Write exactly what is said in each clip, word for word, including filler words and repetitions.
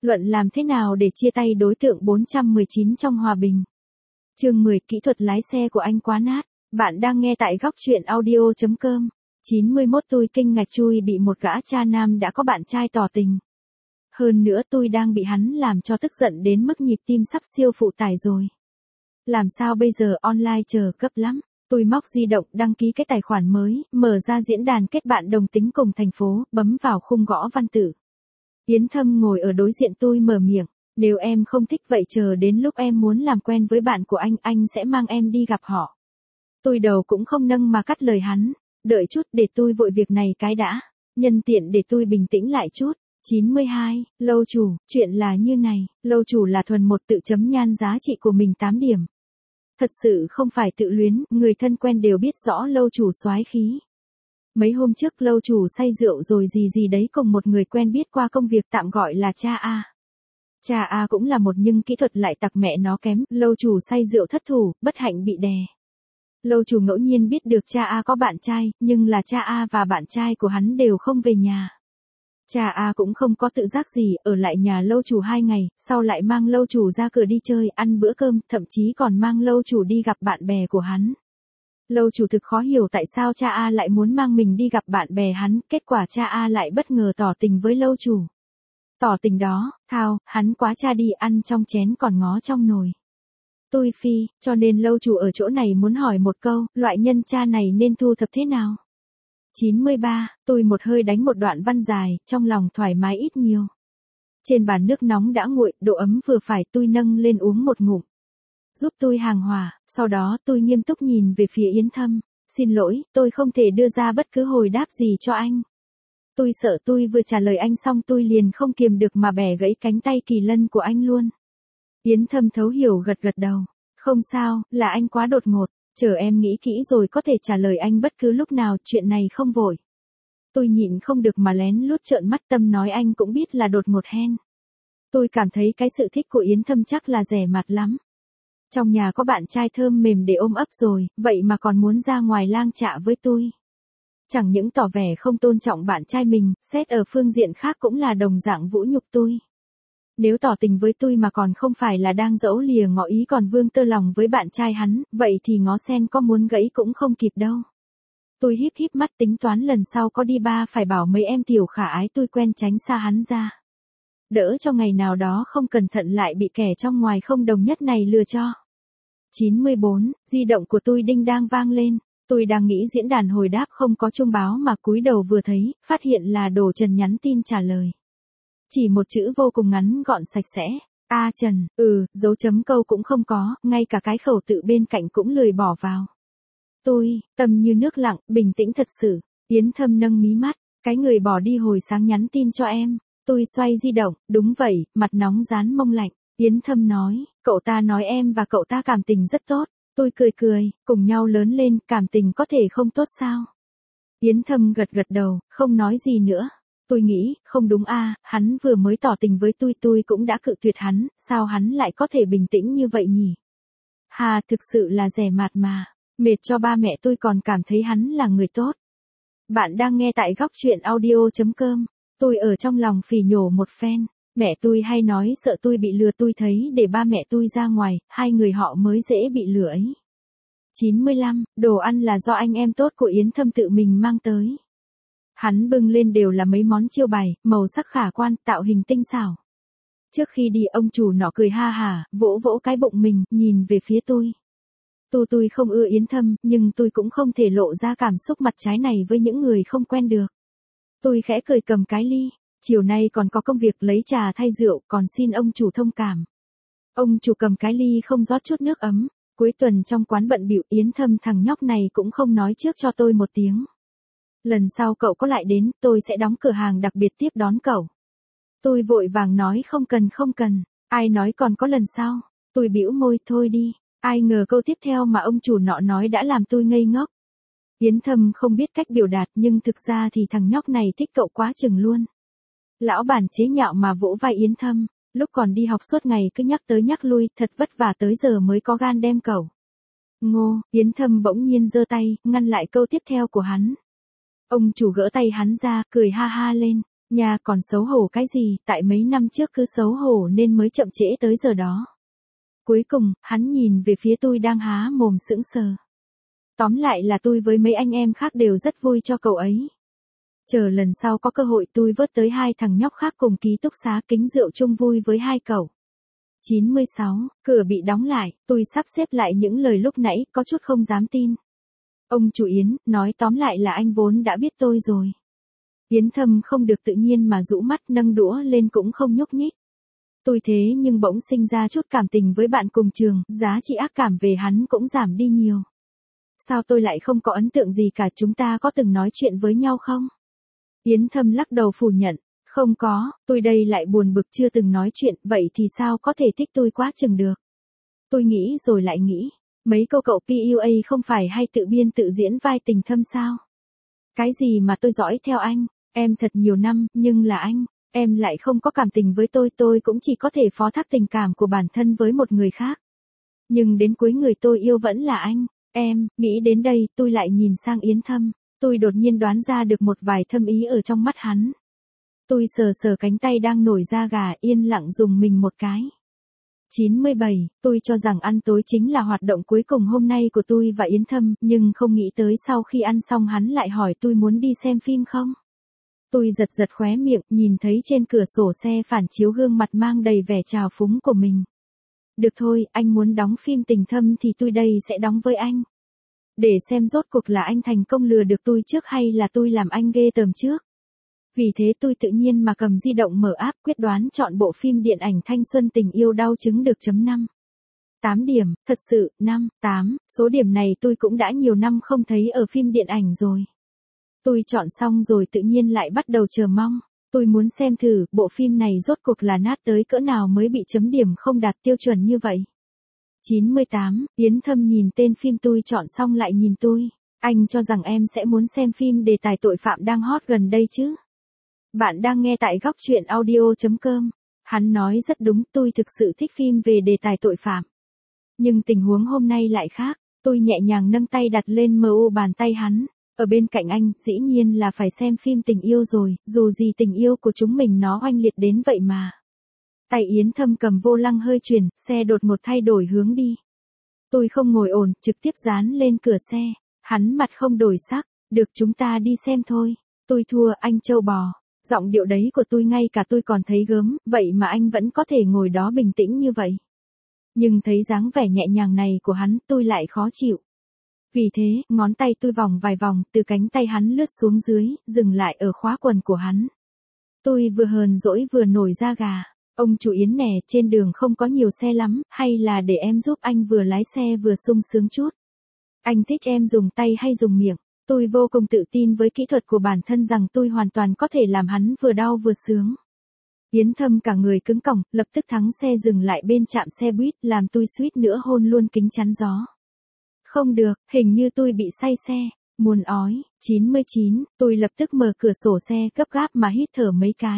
Luận làm thế nào để chia tay đối tượng bốn trăm mười chín trong hòa bình. Chương mười, kỹ thuật lái xe của anh quá nát. Bạn đang nghe tại góc truyện audio chấm com. chín mươi mốt Tôi kinh ngạc chui bị một gã cha nam đã có bạn trai tỏ tình. Hơn nữa tôi đang bị hắn làm cho tức giận đến mức nhịp tim sắp siêu phụ tải rồi. Làm sao bây giờ, online chờ cấp lắm. Tôi móc di động đăng ký cái tài khoản mới, mở ra diễn đàn kết bạn đồng tính cùng thành phố, bấm vào khung gõ văn tự. Yến Thâm ngồi ở đối diện tôi mở miệng, nếu em không thích vậy chờ đến lúc em muốn làm quen với bạn của anh, anh sẽ mang em đi gặp họ. Tôi đầu cũng không nâng mà cắt lời hắn, đợi chút để tôi vội việc này cái đã, nhân tiện để tôi bình tĩnh lại chút. chín mươi hai, lâu chủ, chuyện là như này, lâu chủ là thuần một tự chấm nhan giá trị của mình tám điểm. Thật sự không phải tự luyến, người thân quen đều biết rõ lâu chủ soái khí. Mấy hôm trước lâu chủ say rượu rồi gì gì đấy cùng một người quen biết qua công việc tạm gọi là cha A. Cha A cũng là một nhưng kỹ thuật lại tặc mẹ nó kém, lâu chủ say rượu thất thủ, bất hạnh bị đè. Lâu chủ ngẫu nhiên biết được cha A có bạn trai, nhưng là cha A và bạn trai của hắn đều không về nhà. Cha A cũng không có tự giác gì, ở lại nhà lâu chủ hai ngày, sau lại mang lâu chủ ra cửa đi chơi, ăn bữa cơm, thậm chí còn mang lâu chủ đi gặp bạn bè của hắn. Lâu chủ thực khó hiểu tại sao cha A lại muốn mang mình đi gặp bạn bè hắn, kết quả cha A lại bất ngờ tỏ tình với lâu chủ. Tỏ tình đó, thao, hắn quá cha đi, ăn trong chén còn ngó trong nồi. Tôi phi, cho nên lâu chủ ở chỗ này muốn hỏi một câu, loại nhân cha này nên thu thập thế nào? chín mươi ba, tôi một hơi đánh một đoạn văn dài, trong lòng thoải mái ít nhiều. Trên bàn nước nóng đã nguội, độ ấm vừa phải, tôi nâng lên uống một ngụm. Giúp tôi hàng hòa, sau đó tôi nghiêm túc nhìn về phía Yến Thâm. Xin lỗi, tôi không thể đưa ra bất cứ hồi đáp gì cho anh. Tôi sợ tôi vừa trả lời anh xong tôi liền không kiềm được mà bẻ gãy cánh tay kỳ lân của anh luôn. Yến Thâm thấu hiểu gật gật đầu. Không sao, là anh quá đột ngột. Chờ em nghĩ kỹ rồi có thể trả lời anh bất cứ lúc nào, chuyện này không vội. Tôi nhịn không được mà lén lút trợn mắt, tâm nói anh cũng biết là đột ngột hen. Tôi cảm thấy cái sự thích của Yến Thâm chắc là rẻ mạt lắm. Trong nhà có bạn trai thơm mềm để ôm ấp rồi, vậy mà còn muốn ra ngoài lang chạ với tôi. Chẳng những tỏ vẻ không tôn trọng bạn trai mình, xét ở phương diện khác cũng là đồng dạng vũ nhục tôi. Nếu tỏ tình với tôi mà còn không phải là đang dẫu lìa ngỏ ý còn vương tơ lòng với bạn trai hắn, vậy thì ngó sen có muốn gãy cũng không kịp đâu. Tôi híp híp mắt tính toán lần sau có đi ba phải bảo mấy em tiểu khả ái tôi quen tránh xa hắn ra. Đỡ cho ngày nào đó không cẩn thận lại bị kẻ trong ngoài không đồng nhất này lừa cho. chín mươi bốn, di động của tôi đinh đang vang lên. Tôi đang nghĩ diễn đàn hồi đáp không có chuông báo mà cúi đầu vừa thấy, phát hiện là Đồ Trần nhắn tin trả lời. Chỉ một chữ vô cùng ngắn gọn sạch sẽ. A Trần, ừ, dấu chấm câu cũng không có, ngay cả cái khẩu tự bên cạnh cũng lười bỏ vào. Tôi, tâm như nước lặng, bình tĩnh thật sự. Yến Thâm nâng mí mắt, cái người bỏ đi hồi sáng nhắn tin cho em. Tôi xoay di động, đúng vậy, mặt nóng rán mông lạnh. Yến Thâm nói, cậu ta nói em và cậu ta cảm tình rất tốt. Tôi cười cười, cùng nhau lớn lên, cảm tình có thể không tốt sao? Yến Thâm gật gật đầu, không nói gì nữa. Tôi nghĩ, không đúng a, à, hắn vừa mới tỏ tình với tôi, tôi cũng đã cự tuyệt hắn, sao hắn lại có thể bình tĩnh như vậy nhỉ? Hà, thực sự là rẻ mạt mà, mệt cho ba mẹ tôi còn cảm thấy hắn là người tốt. Bạn đang nghe tại góc truyện audio chấm com. Tôi ở trong lòng phỉ nhổ một phen. Mẹ tôi hay nói sợ tôi bị lừa, tôi thấy để ba mẹ tôi ra ngoài, hai người họ mới dễ bị lừa ấy. chín mươi lăm, đồ ăn là do anh em tốt của Yến Thâm tự mình mang tới. Hắn bưng lên đều là mấy món chiêu bài, màu sắc khả quan, tạo hình tinh xảo. Trước khi đi ông chủ nọ cười ha hả, vỗ vỗ cái bụng mình, nhìn về phía tôi. Tôi tôi không ưa Yến Thâm, nhưng tôi cũng không thể lộ ra cảm xúc mặt trái này với những người không quen được. Tôi khẽ cười cầm cái ly. Chiều nay còn có công việc lấy trà thay rượu, còn xin ông chủ thông cảm. Ông chủ cầm cái ly không rót chút nước ấm. Cuối tuần trong quán bận bịu, Yến Thâm thằng nhóc này cũng không nói trước cho tôi một tiếng. Lần sau cậu có lại đến, tôi sẽ đóng cửa hàng đặc biệt tiếp đón cậu. Tôi vội vàng nói không cần không cần, ai nói còn có lần sau. Tôi bĩu môi, thôi đi. Ai ngờ câu tiếp theo mà ông chủ nọ nói đã làm tôi ngây ngốc. Yến Thâm không biết cách biểu đạt nhưng thực ra thì thằng nhóc này thích cậu quá chừng luôn. Lão bản chế nhạo mà vỗ vai Yến Thâm, lúc còn đi học suốt ngày cứ nhắc tới nhắc lui, thật vất vả tới giờ mới có gan đem cậu. Ngô, Yến Thâm bỗng nhiên giơ tay, ngăn lại câu tiếp theo của hắn. Ông chủ gỡ tay hắn ra, cười ha ha lên, Nhà còn xấu hổ cái gì, tại mấy năm trước cứ xấu hổ nên mới chậm trễ tới giờ đó. Cuối cùng, hắn nhìn về phía tôi đang há mồm sững sờ. Tóm lại là tôi với mấy anh em khác đều rất vui cho cậu ấy. Chờ lần sau có cơ hội tôi vớt tới hai thằng nhóc khác cùng ký túc xá kính rượu chung vui với hai cậu. chín mươi sáu, cửa bị đóng lại, tôi sắp xếp lại những lời lúc nãy, có chút không dám tin. Ông chủ Yến, nói tóm lại là anh vốn đã biết tôi rồi. Yến Thâm không được tự nhiên mà rũ mắt nâng đũa lên cũng không nhúc nhích. Tôi thế nhưng bỗng sinh ra chút cảm tình với bạn cùng trường, giá trị ác cảm về hắn cũng giảm đi nhiều. Sao tôi lại không có ấn tượng gì cả, chúng ta có từng nói chuyện với nhau không? Yến Thâm lắc đầu phủ nhận, không có, tôi đây lại buồn bực chưa từng nói chuyện, vậy thì sao có thể thích tôi quá chừng được. Tôi nghĩ rồi lại nghĩ, mấy câu cậu pê u a không phải hay tự biên tự diễn vai tình thâm sao? Cái gì mà tôi dõi theo anh, em thật nhiều năm, nhưng là anh, em lại không có cảm tình với tôi, tôi cũng chỉ có thể phó thác tình cảm của bản thân với một người khác. Nhưng đến cuối người tôi yêu vẫn là anh, em, nghĩ đến đây, tôi lại nhìn sang Yến Thâm, tôi đột nhiên đoán ra được một vài thâm ý ở trong mắt hắn. Tôi sờ sờ cánh tay đang nổi da gà, yên lặng dùng mình một cái. chín mươi bảy, tôi cho rằng ăn tối chính là hoạt động cuối cùng hôm nay của tôi và Yến Thâm, nhưng không nghĩ tới sau khi ăn xong hắn lại hỏi tôi muốn đi xem phim không. Tôi giật giật khóe miệng, nhìn thấy trên cửa sổ xe phản chiếu gương mặt mang đầy vẻ trào phúng của mình. Được thôi, anh muốn đóng phim tình thâm thì tôi đây sẽ đóng với anh. Để xem rốt cuộc là anh thành công lừa được tôi trước hay là tôi làm anh ghê tởm trước. Vì thế tôi tự nhiên mà cầm di động mở app quyết đoán chọn bộ phim điện ảnh thanh xuân tình yêu đau chứng được chấm năm. tám điểm, thật sự, năm, tám, số điểm này tôi cũng đã nhiều năm không thấy ở phim điện ảnh rồi. Tôi chọn xong rồi tự nhiên lại bắt đầu chờ mong. Tôi muốn xem thử bộ phim này rốt cuộc là nát tới cỡ nào mới bị chấm điểm không đạt tiêu chuẩn như vậy. chín mươi tám, Yến Thâm nhìn tên phim tôi chọn xong lại nhìn tôi. Anh cho rằng em sẽ muốn xem phim đề tài tội phạm đang hot gần đây chứ? Bạn đang nghe tại góc truyện audio chấm com. Hắn nói rất đúng, tôi thực sự thích phim về đề tài tội phạm. Nhưng tình huống hôm nay lại khác, tôi nhẹ nhàng nâng tay đặt lên mờ u bàn tay hắn. Ở bên cạnh anh, dĩ nhiên là phải xem phim tình yêu rồi, dù gì tình yêu của chúng mình nó oanh liệt đến vậy mà. Tay Yến Thâm cầm vô lăng hơi chuyển, xe đột ngột thay đổi hướng đi. Tôi không ngồi ổn, trực tiếp dán lên cửa xe. Hắn mặt không đổi sắc, được chúng ta đi xem thôi. Tôi thua anh trâu bò. Giọng điệu đấy của tôi ngay cả tôi còn thấy gớm, vậy mà anh vẫn có thể ngồi đó bình tĩnh như vậy. Nhưng thấy dáng vẻ nhẹ nhàng này của hắn, tôi lại khó chịu. Vì thế, ngón tay tôi vòng vài vòng, từ cánh tay hắn lướt xuống dưới, dừng lại ở khóa quần của hắn. Tôi vừa hờn dỗi vừa nổi da gà. Ông chủ Yến nè, trên đường không có nhiều xe lắm, hay là để em giúp anh vừa lái xe vừa sung sướng chút. Anh thích em dùng tay hay dùng miệng. Tôi vô cùng tự tin với kỹ thuật của bản thân rằng tôi hoàn toàn có thể làm hắn vừa đau vừa sướng. Yến Thâm cả người cứng cỏng, lập tức thắng xe dừng lại bên trạm xe buýt, làm tôi suýt nữa hôn luôn kính chắn gió. Không được, hình như tôi bị say xe, muốn ói. chín mươi chín, tôi lập tức mở cửa sổ xe gấp gáp mà hít thở mấy cái.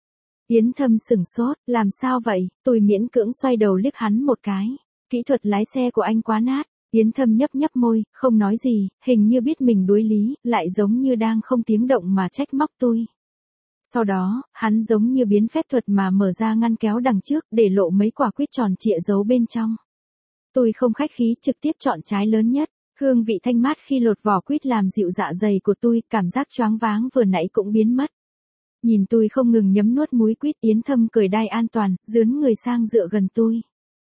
Yến Thâm sửng sốt, làm sao vậy? Tôi miễn cưỡng xoay đầu liếc hắn một cái. Kỹ thuật lái xe của anh quá nát. Yến Thâm nhấp nhấp môi, không nói gì, hình như biết mình đuối lý, lại giống như đang không tiếng động mà trách móc tôi. Sau đó, hắn giống như biến phép thuật mà mở ra ngăn kéo đằng trước để lộ mấy quả quýt tròn trịa giấu bên trong. Tôi không khách khí trực tiếp chọn trái lớn nhất, hương vị thanh mát khi lột vỏ quýt làm dịu dạ dày của tôi, cảm giác choáng váng vừa nãy cũng biến mất. Nhìn tôi không ngừng nhấm nuốt múi quýt, Yến Thâm cởi đai an toàn, dướn người sang dựa gần tôi.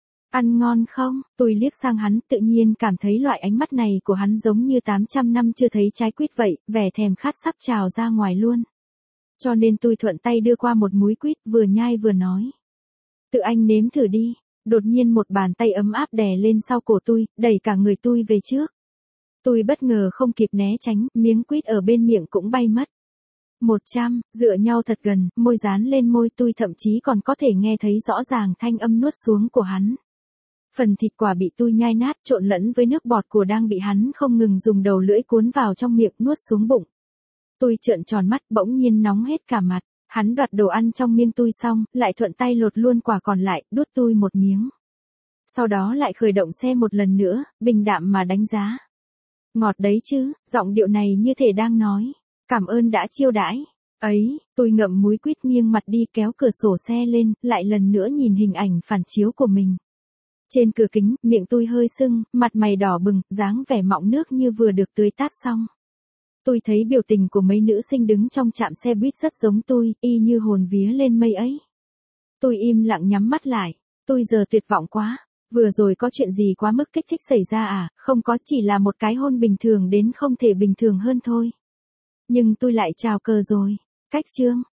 Ăn ngon không? Tôi liếc sang hắn, tự nhiên cảm thấy loại ánh mắt này của hắn giống như tám trăm năm chưa thấy trái quýt vậy, vẻ thèm khát sắp trào ra ngoài luôn. Cho nên tôi thuận tay đưa qua một múi quýt, vừa nhai vừa nói. Tự anh nếm thử đi. Đột nhiên một bàn tay ấm áp đè lên sau cổ tôi, đẩy cả người tôi về trước. Tôi bất ngờ không kịp né tránh, miếng quýt ở bên miệng cũng bay mất. Một trăm, dựa nhau thật gần, môi dán lên môi tôi, thậm chí còn có thể nghe thấy rõ ràng thanh âm nuốt xuống của hắn. Phần thịt quả bị tôi nhai nát trộn lẫn với nước bọt của đang bị hắn không ngừng dùng đầu lưỡi cuốn vào trong miệng nuốt xuống bụng. Tôi trợn tròn mắt, bỗng nhiên nóng hết cả mặt. Hắn đoạt đồ ăn trong miệng tôi xong, lại thuận tay lột luôn quả còn lại, đút tôi một miếng. Sau đó lại khởi động xe một lần nữa, bình đạm mà đánh giá. Ngọt đấy chứ, giọng điệu này như thể đang nói. Cảm ơn đã chiêu đãi. Ấy, tôi ngậm múi quýt nghiêng mặt đi kéo cửa sổ xe lên, lại lần nữa nhìn hình ảnh phản chiếu của mình. Trên cửa kính, miệng tôi hơi sưng, mặt mày đỏ bừng, dáng vẻ mọng nước như vừa được tưới tát xong. Tôi thấy biểu tình của mấy nữ sinh đứng trong trạm xe buýt rất giống tôi, y như hồn vía lên mây ấy. Tôi im lặng nhắm mắt lại. Tôi giờ tuyệt vọng quá. Vừa rồi có chuyện gì quá mức kích thích xảy ra à? Không có, chỉ là một cái hôn bình thường đến không thể bình thường hơn thôi. Nhưng tôi lại chào cờ rồi. Cách chương.